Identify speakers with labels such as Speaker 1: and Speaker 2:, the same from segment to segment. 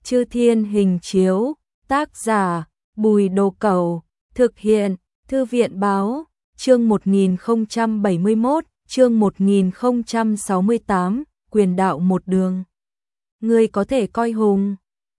Speaker 1: Chư Thiên Hình Chiếu, tác giả Bùi Đồ Cẩu, thực hiện Thư viện Báo, chương 1071, chương 1068, quyền đạo một đường. Ngươi có thể coi hùng,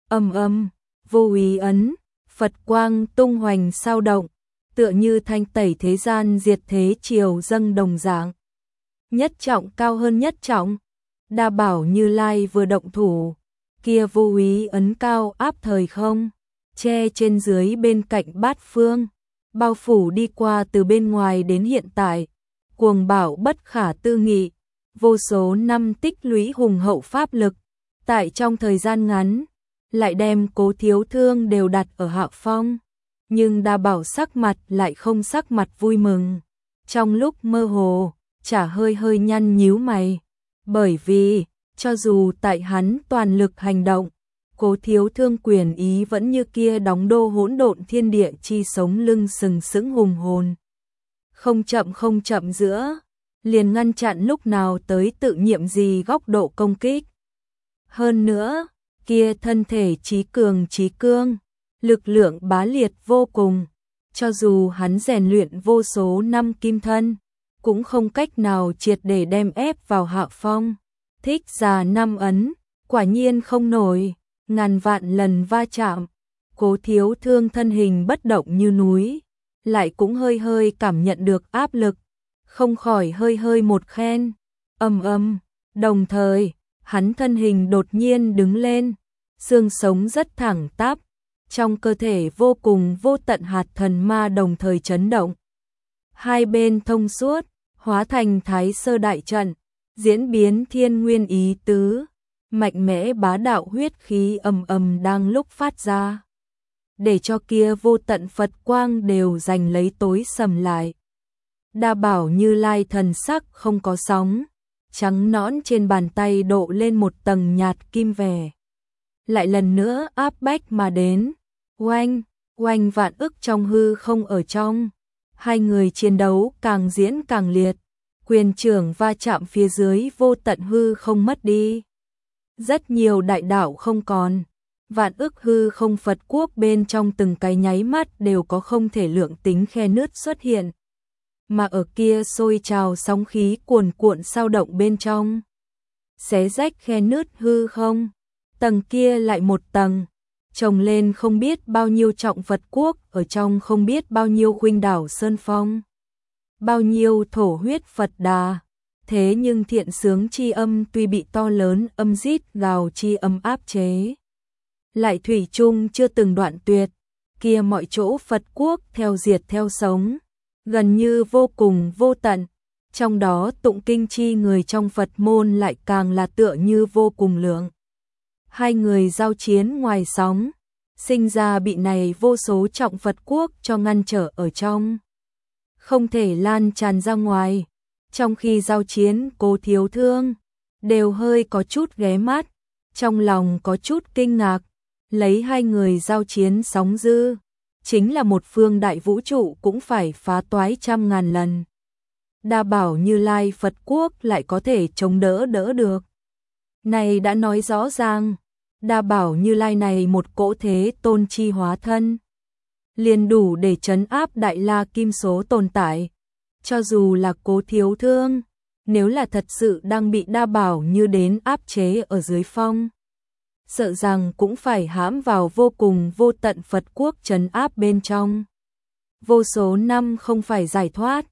Speaker 1: vô ý ấn, Phật quang tung hoành sao động, tựa như thanh tẩy thế gian diệt thế triều dâng đồng dạng. Nhất trọng cao hơn nhất trọng, Đa Bảo Như Lai vừa động thủ, kia vô ý ấn cao áp thời không, che trên dưới bên cạnh bát phương, bao phủ đi qua từ bên ngoài đến hiện tại, cuồng bạo bất khả tư nghị, vô số năm tích lũy hùng hậu pháp lực, tại trong thời gian ngắn, lại đem Cố Thiếu Thương đều đặt ở hạ phong, nhưng Đa Bảo sắc mặt lại không sắc mặt vui mừng, trong lúc mơ hồ, chả hơi hơi nhăn nhíu mày, bởi vì, cho dù tại hắn toàn lực hành động, Cố Thiếu Thương quyền ý vẫn như kia đóng đô hỗn độn thiên địa chi sống lưng sừng sững hùng hồn. Không chậm giữa, liền ngăn chặn lúc nào tới tự nhiệm gì góc độ công kích. Hơn nữa, kia thân thể trí cương, lực lượng bá liệt vô cùng, cho dù hắn rèn luyện vô số năm kim thân, cũng không cách nào triệt để đem ép vào hạ phong. Thích Già Năm Ấn, quả nhiên không nổi, ngàn vạn lần va chạm, Cố Thiếu Thương thân hình bất động như núi, lại cũng hơi hơi cảm nhận được áp lực, không khỏi hơi hơi một khen, đồng thời, hắn thân hình đột nhiên đứng lên, xương sống rất thẳng tắp, trong cơ thể vô cùng vô tận hạt thần ma đồng thời chấn động. Hai bên thông suốt, hóa thành Thái Sơ đại trận, diễn biến thiên nguyên ý tứ, mạnh mẽ bá đạo huyết khí đang lúc phát ra, để cho kia vô tận Phật quang đều giành lấy tối sầm lại. Đa Bảo Như Lai thần sắc không có sóng, trắng nõn trên bàn tay độ lên một tầng nhạt kim vẻ. Lại lần nữa áp bách mà đến, oanh vạn ức trong hư không ở trong. Hai người chiến đấu càng diễn càng liệt, quyền trưởng va chạm phía dưới vô tận hư không mất đi. Rất nhiều đại đạo không còn, vạn ức hư không Phật quốc bên trong từng cái nháy mắt đều có không thể lượng tính khe nứt xuất hiện. Mà ở kia sôi trào sóng khí cuồn cuộn sao động bên trong, xé rách khe nứt hư không, tầng kia lại một tầng, chồng lên không biết bao nhiêu trọng Phật quốc, ở trong không biết bao nhiêu khuynh đảo sơn phong, bao nhiêu thổ huyết Phật đà. Thế nhưng thiện sướng chi âm tuy bị to lớn âm rít gào chi âm áp chế, lại thủy chung chưa từng đoạn tuyệt, kia mọi chỗ Phật quốc theo diệt theo sống, gần như vô cùng vô tận, trong đó tụng kinh chi người trong Phật môn lại càng là tựa như vô cùng lượng. Hai người giao chiến ngoài sóng, sinh ra bị này vô số trọng Phật quốc cho ngăn trở ở trong, không thể lan tràn ra ngoài. Trong khi giao chiến, Cố Thiếu Thương đều hơi có chút ghé mắt, trong lòng có chút kinh ngạc, lấy hai người giao chiến sóng dư, chính là một phương đại vũ trụ cũng phải phá toái trăm ngàn lần. Đa Bảo Như Lai Phật quốc lại có thể chống đỡ được. Này đã nói rõ ràng, Đa Bảo Như Lai này một cỗ thế tôn chi hóa thân, liền đủ để trấn áp Đại La Kim số tồn tại. Cho dù là Cố Thiếu Thương, nếu là thật sự đang bị Đa Bảo Như đến áp chế ở dưới phong, sợ rằng cũng phải hãm vào vô cùng vô tận Phật quốc trấn áp bên trong. Vô số năm không phải giải thoát,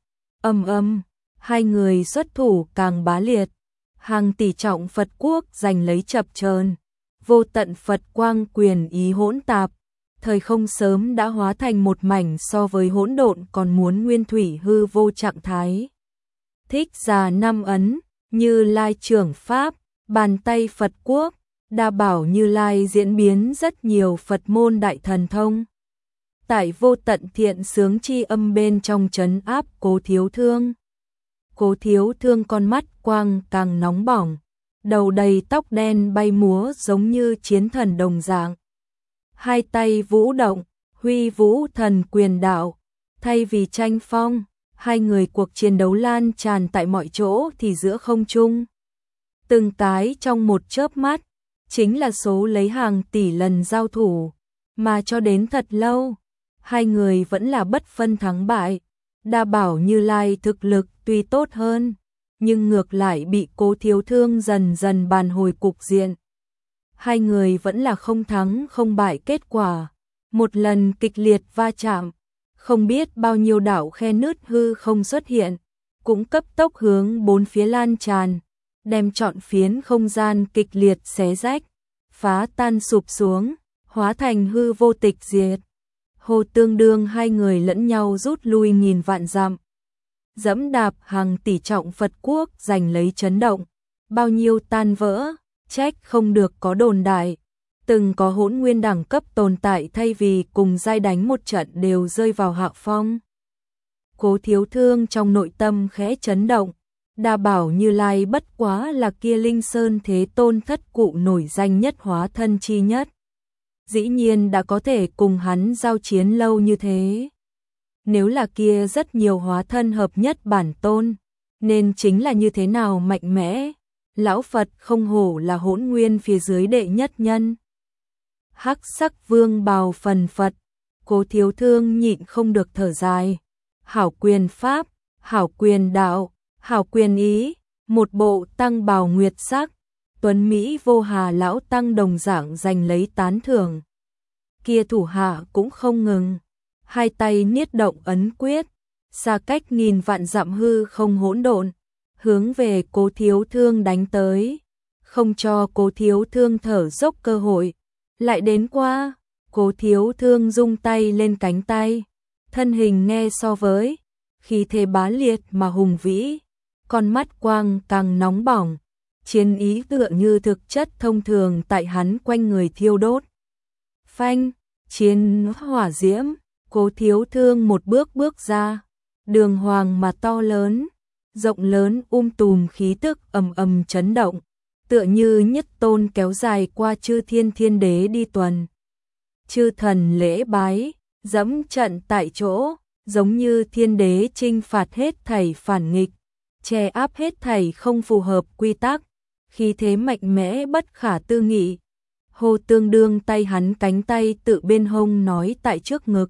Speaker 1: hai người xuất thủ càng bá liệt, hàng tỷ trọng Phật quốc giành lấy chập chờn, vô tận Phật quang quyền ý hỗn tạp. Thời không sớm đã hóa thành một mảnh so với hỗn độn còn muốn nguyên thủy hư vô trạng thái. Thích Già Năm Ấn, Như Lai trưởng pháp, bàn tay Phật quốc, Đa Bảo Như Lai diễn biến rất nhiều Phật môn đại thần thông. Tại vô tận thiện sướng chi âm bên trong trấn áp Cố Thiếu Thương. Cố Thiếu Thương con mắt quang càng nóng bỏng, đầu đầy tóc đen bay múa giống như chiến thần đồng dạng. Hai tay vũ động, huy vũ thần quyền đạo, thay vì tranh phong, hai người cuộc chiến đấu lan tràn tại mọi chỗ thì giữa không trung. Từng cái trong một chớp mắt, chính là số lấy hàng tỷ lần giao thủ, mà cho đến thật lâu, hai người vẫn là bất phân thắng bại. Đa Bảo Như Lai thực lực tuy tốt hơn, nhưng ngược lại bị Cố Thiếu Thương dần dần bàn hồi cục diện. Hai người vẫn là không thắng không bại kết quả, một lần kịch liệt va chạm, không biết bao nhiêu đạo khe nứt hư không xuất hiện, cũng cấp tốc hướng bốn phía lan tràn, đem trọn phiến không gian kịch liệt xé rách, phá tan sụp xuống, hóa thành hư vô tịch diệt. Hồ Tương Đương hai người lẫn nhau rút lui nghìn vạn dặm. Dẫm đạp hàng tỷ trọng Phật quốc giành lấy chấn động, bao nhiêu tan vỡ, trách không được có đồn đại. Từng có hỗn nguyên đẳng cấp tồn tại thay vì cùng giai đánh một trận đều rơi vào hạ phong. Cố Thiếu Thương trong nội tâm khẽ chấn động, Đa Bảo Như Lai bất quá là kia Linh Sơn Thế Tôn thất cụ nổi danh nhất hóa thân chi nhất. Dĩ nhiên đã có thể cùng hắn giao chiến lâu như thế. Nếu là kia rất nhiều hóa thân hợp nhất bản tôn, nên chính là như thế nào mạnh mẽ. Lão Phật không hổ là hỗn nguyên phía dưới đệ nhất nhân. Hắc sắc vương bào phần phật, Cố Thiếu Thương nhịn không được thở dài. Hảo quyền pháp, hảo quyền đạo, hảo quyền ý, một bộ tăng bào nguyệt sắc, tuấn Mỹ vô hà lão tăng đồng dạng giành lấy tán thưởng. Kia thủ hạ cũng không ngừng, hai tay niết động ấn quyết, xa cách nghìn vạn dặm hư không hỗn độn, hướng về Cố Thiếu Thương đánh tới, không cho Cố Thiếu Thương thở dốc cơ hội. Lại đến qua, Cố Thiếu Thương rung tay lên cánh tay, thân hình nghe so với khí thế bá liệt mà hùng vĩ, con mắt quang càng nóng bỏng, chiến ý tựa như thực chất thông thường tại hắn quanh người thiêu đốt. Phanh, chiến hỏa diễm, Cố Thiếu Thương một bước bước ra, đường hoàng mà to lớn, rộng lớn tùm khí tức ầm ầm chấn động, tựa như nhất tôn kéo dài qua chư thiên thiên đế đi tuần. Chư thần lễ bái, dẫm trận tại chỗ, giống như thiên đế trinh phạt hết thảy phản nghịch, che áp hết thảy không phù hợp quy tắc, khí thế mạnh mẽ bất khả tư nghị. Hồ Tương Đương tay hắn cánh tay tự bên hông nói tại trước ngực.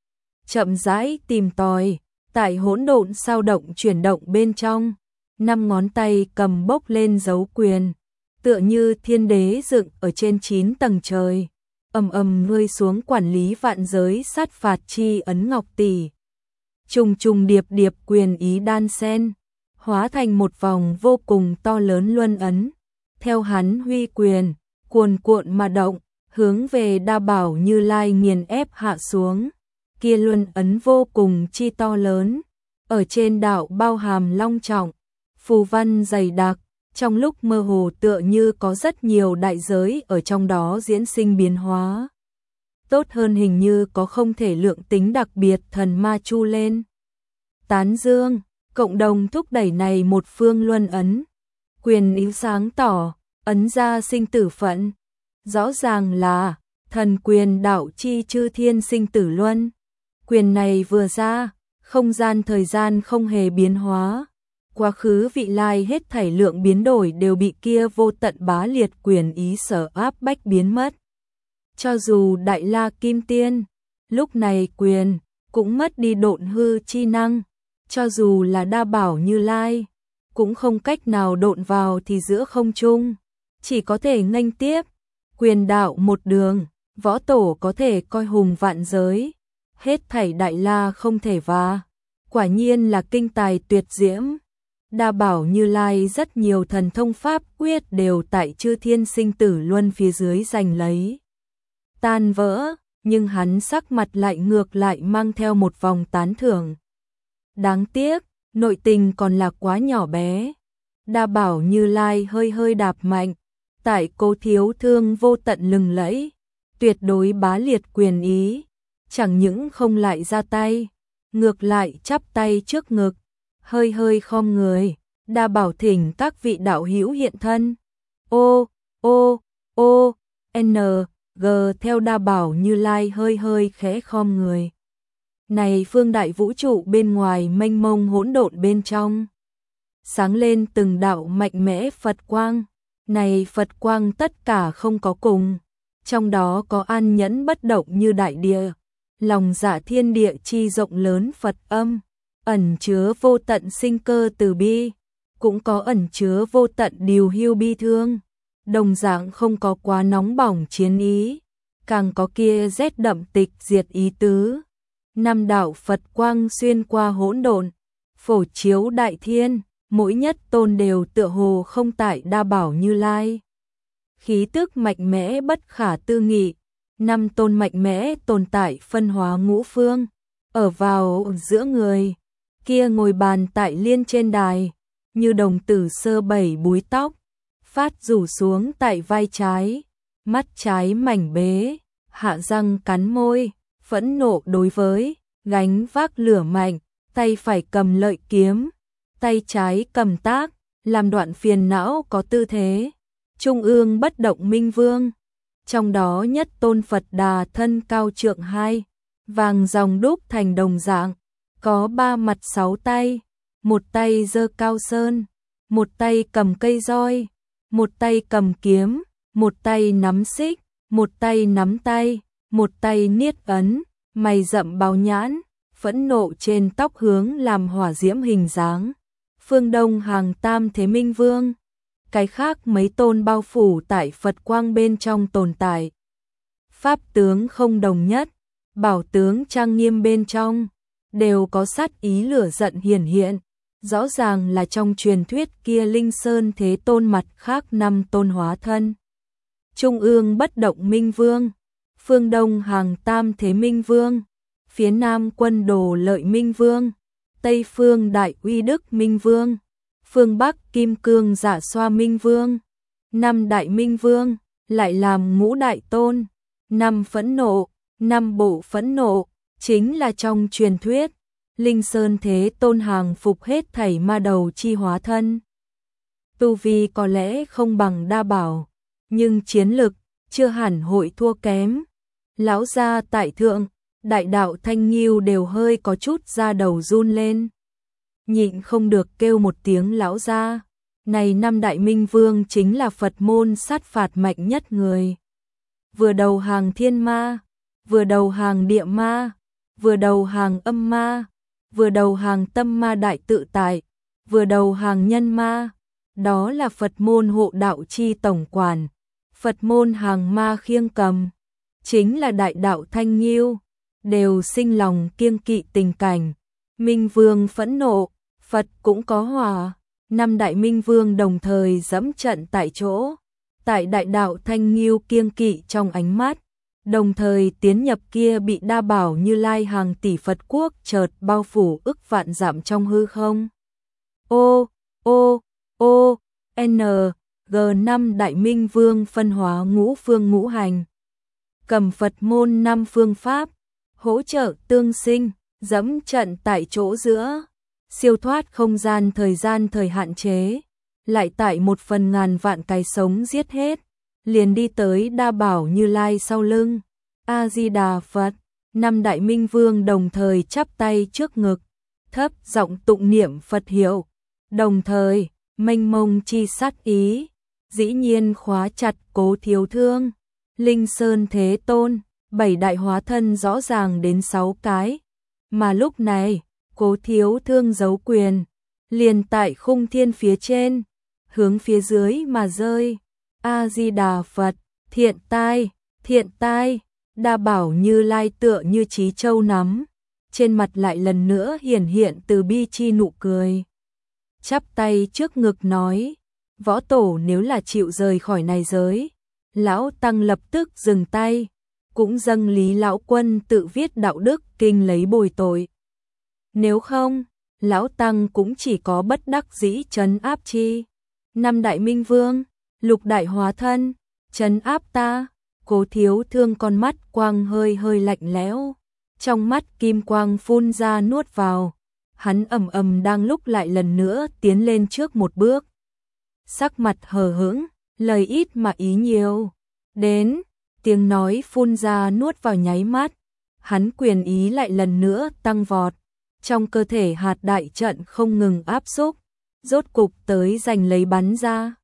Speaker 1: Chậm rãi tìm tòi, tại hỗn độn sao động chuyển động bên trong, 5 ngón tay cầm bốc lên dấu quyền, tựa như thiên đế dựng ở trên 9 tầng trời, ầm ầm rơi xuống quản lý vạn giới sát phạt chi ấn ngọc tỷ. Trùng trùng điệp điệp quyền ý đan sen, hóa thành một vòng vô cùng to lớn luân ấn, theo hắn huy quyền, cuồn cuộn mà động, hướng về Đa Bảo Như Lai nghiền ép hạ xuống. Kia luân ấn vô cùng chi to lớn, ở trên đạo bao hàm long trọng, phù văn dày đặc, trong lúc mơ hồ tựa như có rất nhiều đại giới ở trong đó diễn sinh biến hóa. Tốt hơn hình như có không thể lượng tính đặc biệt thần ma chu lên. Tán dương, cộng đồng thúc đẩy này một phương luân ấn. Quyền ý sáng tỏ, ấn ra sinh tử phận. Rõ ràng là thần quyền đạo chi chư thiên sinh tử luân. Quyền này vừa ra, không gian thời gian không hề biến hóa. Quá khứ vị lai hết thảy lượng biến đổi đều bị kia vô tận bá liệt quyền ý sở áp bách biến mất. Cho dù Đại La Kim Tiên, lúc này quyền cũng mất đi độn hư chi năng. Cho dù là Đa Bảo Như Lai, cũng không cách nào độn vào thì giữa không trung, chỉ có thể nghênh tiếp. Quyền đạo một đường, võ tổ có thể coi hùng vạn giới, hết thảy Đại La không thể va. Quả nhiên là kinh tài tuyệt diễm. Đa Bảo Như Lai rất nhiều thần thông pháp quyết đều tại chư thiên sinh tử luân phía dưới giành lấy. Tan vỡ, nhưng hắn sắc mặt lại ngược lại mang theo một vòng tán thưởng. Đáng tiếc, nội tình còn là quá nhỏ bé. Đa Bảo Như Lai hơi hơi đạp mạnh, tại Cố Thiếu Thương vô tận lừng lẫy, tuyệt đối bá liệt quyền ý, chẳng những không lại ra tay, ngược lại chắp tay trước ngực, hơi hơi khom người. Đa Bảo thỉnh các vị đạo hữu hiện thân. N G theo Đa Bảo Như Lai hơi hơi khẽ khom người. Này phương đại vũ trụ bên ngoài mênh mông hỗn độn bên trong, sáng lên từng đạo mạnh mẽ Phật quang, Này Phật quang tất cả không có cùng, trong đó có an nhẫn bất động như đại địa, lòng dạ thiên địa chi rộng lớn Phật âm, ẩn chứa vô tận sinh cơ từ bi, cũng có ẩn chứa vô tận điều hưu bi thương, đồng dạng không có quá nóng bỏng chiến ý, càng có kia rét đậm tịch diệt ý tứ. Năm đạo Phật quang xuyên qua hỗn độn, phổ chiếu đại thiên, mỗi nhất tôn đều tựa hồ không tại đa bảo Như Lai. Khí tức mạnh mẽ bất khả tư nghị, năm tôn mạnh mẽ tồn tại phân hóa ngũ phương, ở vào giữa người, kia ngồi bàn tại liên trên đài, như đồng tử sơ bảy búi tóc, phát rủ xuống tại vai trái, mắt trái mảnh bế, hạ răng cắn môi, phẫn nộ đối với, gánh vác lửa mạnh, tay phải cầm lợi kiếm, tay trái cầm tác, làm đoạn phiền não có tư thế. Trung ương bất động minh vương, trong đó nhất tôn Phật Đà thân cao trượng 2, vàng ròng đúc thành đồng dạng, có 3 mặt 6 tay, một tay giơ cao sơn, một tay cầm cây roi, một tay cầm kiếm, một tay nắm xích, một tay nắm tay, một tay niết ấn, mày rậm báo nhãn, phẫn nộ trên tóc hướng làm hỏa diễm hình dáng. Phương Đông hàng tam thế minh vương, cái khác mấy tôn bao phủ tại Phật quang bên trong tồn tại. Pháp tướng không đồng nhất, bảo tướng trang nghiêm bên trong, đều có sát ý lửa giận hiển hiện, rõ ràng là trong truyền thuyết kia Linh Sơn Thế Tôn mặt khác 5 tôn hóa thân. Trung ương bất động minh vương, phương Đông hàng tam thế minh vương, phía Nam quân đồ lợi minh vương, Tây phương đại uy đức minh vương, phương Bắc kim cương giả xoa minh vương, 5 đại minh vương, lại làm ngũ đại tôn, 5 phẫn nộ, 5 bộ phẫn nộ, chính là trong truyền thuyết, Linh Sơn Thế Tôn hàng phục hết thảy ma đầu chi hóa thân. Tu vi có lẽ không bằng đa bảo, nhưng chiến lực chưa hẳn hội thua kém. Lão gia tại thượng, đại đạo Thanh Nghiêu đều hơi có chút da đầu run lên. Nhịn không được kêu một tiếng lão gia. Này 5 đại minh vương chính là Phật môn sát phạt mạnh nhất người. Vừa đầu hàng thiên ma, vừa đầu hàng địa ma, vừa đầu hàng âm ma, vừa đầu hàng tâm ma đại tự tại, vừa đầu hàng nhân ma. Đó là Phật môn hộ đạo chi tổng quản, Phật môn hàng ma khiêng cầm, chính là đại đạo Thanh Nghiêu, đều sinh lòng kiêng kỵ tình cảnh. Minh vương phẫn nộ, Phật cũng có hòa, 5 đại minh vương đồng thời dẫm trận tại chỗ, tại đại đạo Thanh Nghiêu kiêng kỵ trong ánh mắt, đồng thời tiến nhập kia bị đa bảo Như Lai hàng tỷ Phật quốc chợt bao phủ ức vạn dặm trong hư không. G5 đại minh vương phân hóa ngũ phương ngũ hành, cầm Phật môn 5 phương pháp, hỗ trợ tương sinh, dẫm trận tại chỗ giữa, siêu thoát không gian thời hạn chế, lại tại 1/1000 vạn cái sống giết hết, liền đi tới đa bảo Như Lai sau lưng. A Di Đà Phật, 5 đại minh vương đồng thời chắp tay trước ngực, thấp giọng tụng niệm Phật hiệu, đồng thời mênh mông chi sát ý, dĩ nhiên khóa chặt Cố Thiếu Thương, Linh Sơn Thế Tôn, 7 đại hóa thân rõ ràng đến 6 cái, mà lúc này Cố Thiếu Thương giấu quyền, liền tại khung thiên phía trên, hướng phía dưới mà rơi. A Di Đà Phật, thiện tai, đa bảo Như Lai tựa như trí châu nắm, trên mặt lại lần nữa hiển hiện từ bi chi nụ cười. Chắp tay trước ngực nói, võ tổ nếu là chịu rời khỏi này giới, lão tăng lập tức dừng tay, cũng dâng Lý lão quân tự viết đạo đức kinh lấy bồi tội. Nếu không, lão tăng cũng chỉ có bất đắc dĩ trấn áp chi. 5 đại minh vương, lục đại hóa thân, trấn áp ta. Cố Thiếu Thương con mắt quang hơi lạnh lẽo, trong mắt kim quang phun ra nuốt vào, hắn ầm đang lúc lại lần nữa tiến lên trước một bước. Sắc mặt hờ hững, lời ít mà ý nhiều. Đến, tiếng nói phun ra nuốt vào nháy mắt, hắn quyền ý lại lần nữa tăng vọt, trong cơ thể hạt đại trận không ngừng áp xúc, rốt cục tới giành lấy bắn ra.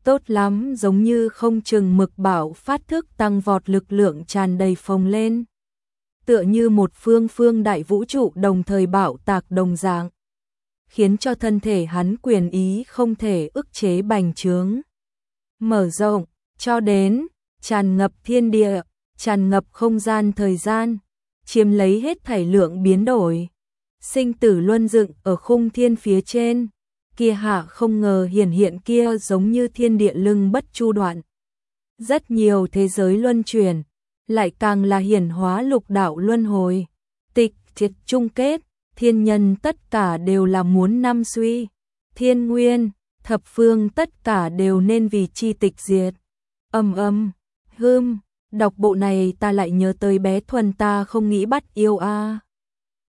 Speaker 1: tốt lắm, giống như không chừng mực bảo phát thức tăng vọt, lực lượng tràn đầy phồng lên. Tựa như một phương đại vũ trụ đồng thời bạo tạc đồng dạng, khiến cho thân thể hắn quyền ý không thể ức chế bành trướng, mở rộng, cho đến tràn ngập thiên địa, tràn ngập không gian thời gian, chiếm lấy hết thảy lượng biến đổi. Sinh tử luân dựng ở khung thiên phía trên, kia hạ không ngờ hiện kia giống như thiên địa lưng bất chu đoạn. Rất nhiều thế giới luân chuyển, lại càng là hiển hóa lục đạo luân hồi, tịch triệt chung kết, thiên nhân tất cả đều là muốn năm suy, thiên nguyên, thập phương tất cả đều nên vì chi tịch diệt. Đọc bộ này ta lại nhớ tới bé Thuần, ta không nghĩ bắt yêu a.